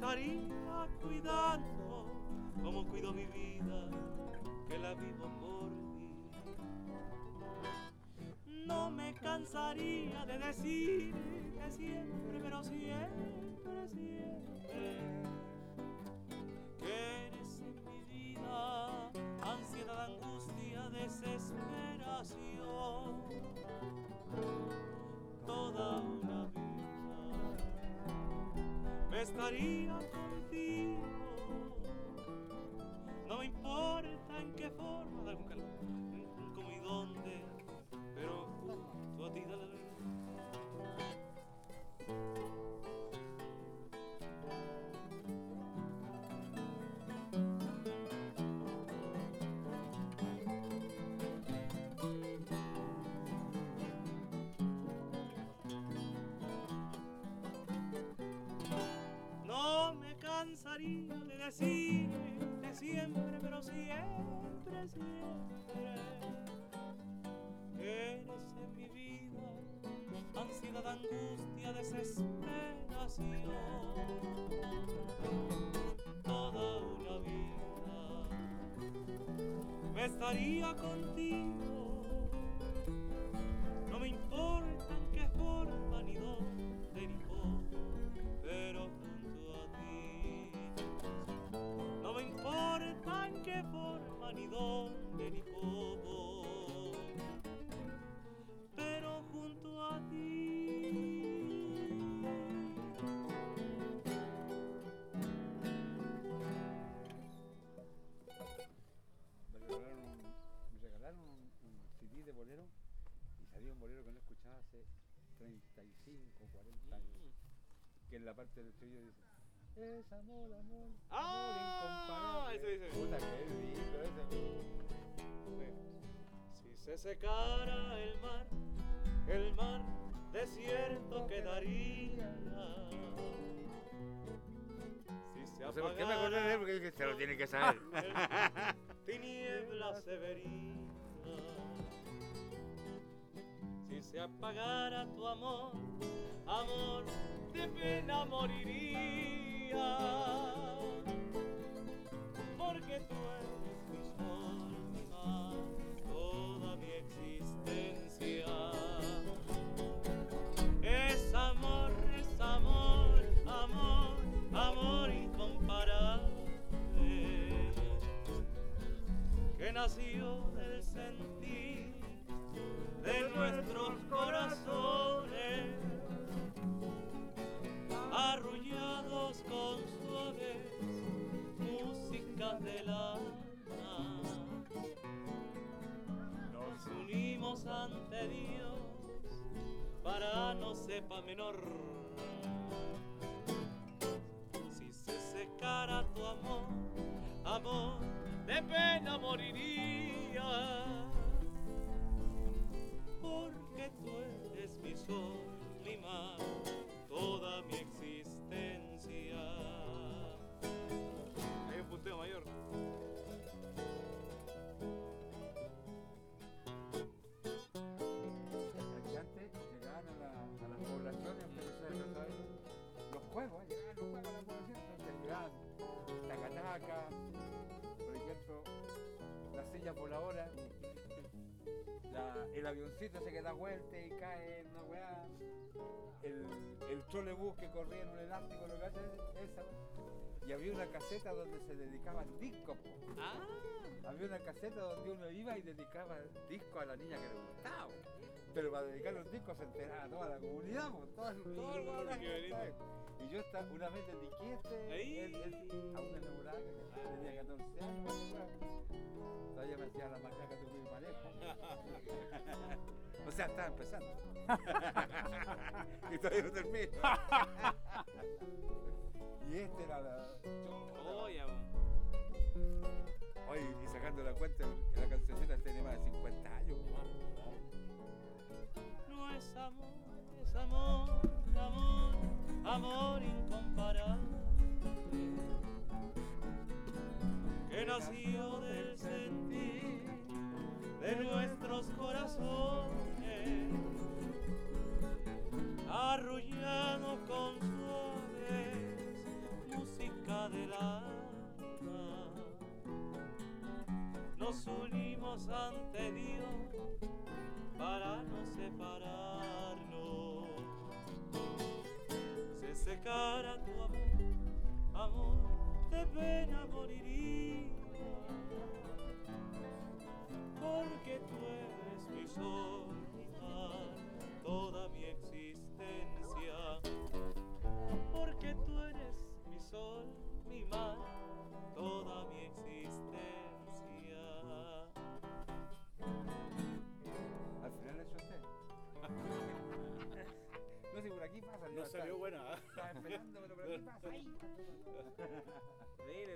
estaría cuidando como cuido mi vida, que la vivo por ti. No me cansaría de decirte siempre, pero siempre, siempre, que eres en mi vida ansiedad, angustia, desesperación, toda una vida me estaría contigo. No me importa en qué forma, de algún calor, cómo y dónde, pero junto a ti, dale. No me cansaría de decirte siempre, pero siempre, siempre, eres en mi vida ansiedad, angustia, desesperación, toda una vida me estaría contigo. No me importa en qué forma, ni dónde, ni cómo, pero junto a ti. No me importa en qué forma, ni dónde, ni cómo, pero junto a ti. Me regalaron un CD de bolero y salió un bolero que no escuchaba hace 35, 40 años. Que en la parte del estribillo dice: es amor, amor, amor incomparable. Ese dice. Puta, qué lindo ese. Si se secara el mar desierto quedaría. Si se No sé por qué me acordé de él, porque dije, se lo tiene que saber. Tiniebla se vería. Si se apagara tu amor, amor, de pena moriría. Porque tú eres mi sol, mi mar, toda mi existencia. Es amor, amor, amor incomparable, que nació del sentir de nuestros corazones, arrullados con suaves músicas del alma. Nos unimos ante Dios para no sepa menor. Si se secara tu amor, amor, de pena moriría. Porque tú eres mi sol, mi mar, toda mi existencia. Hay un punteo mayor. Antes llegaban a las poblaciones, pero ustedes no saben, los juegos, llegaban los juegos a la población, entonces llegaban tacataca, por ejemplo, la silla voladora, el avioncito ese que da vuelta y cae en una weá, el trolebús que corría en un elástico, lo que hace esa. Y había una caseta donde se dedicaban discos. Había una caseta donde uno iba y dedicaba discos a la niña que le gustaba. Pero para dedicar los discos se enteraba toda la comunidad, todo el mundo. Y yo una vez dediqué a una enamorada que tenía 14 años. Todavía me hacía la machaca de mi pareja. O sea, estaba empezando. Y todavía no termino. Y este era la... Oye, y sacando la cuenta, la cancioncita tiene más de 50 años. No es amor, amor, amor incomparable, que nació del sentir de nuestros corazones, arrullado con suaves músicas nos unimos ante Dios para no separarnos. Se secara tu amor, amor, de pena moriría.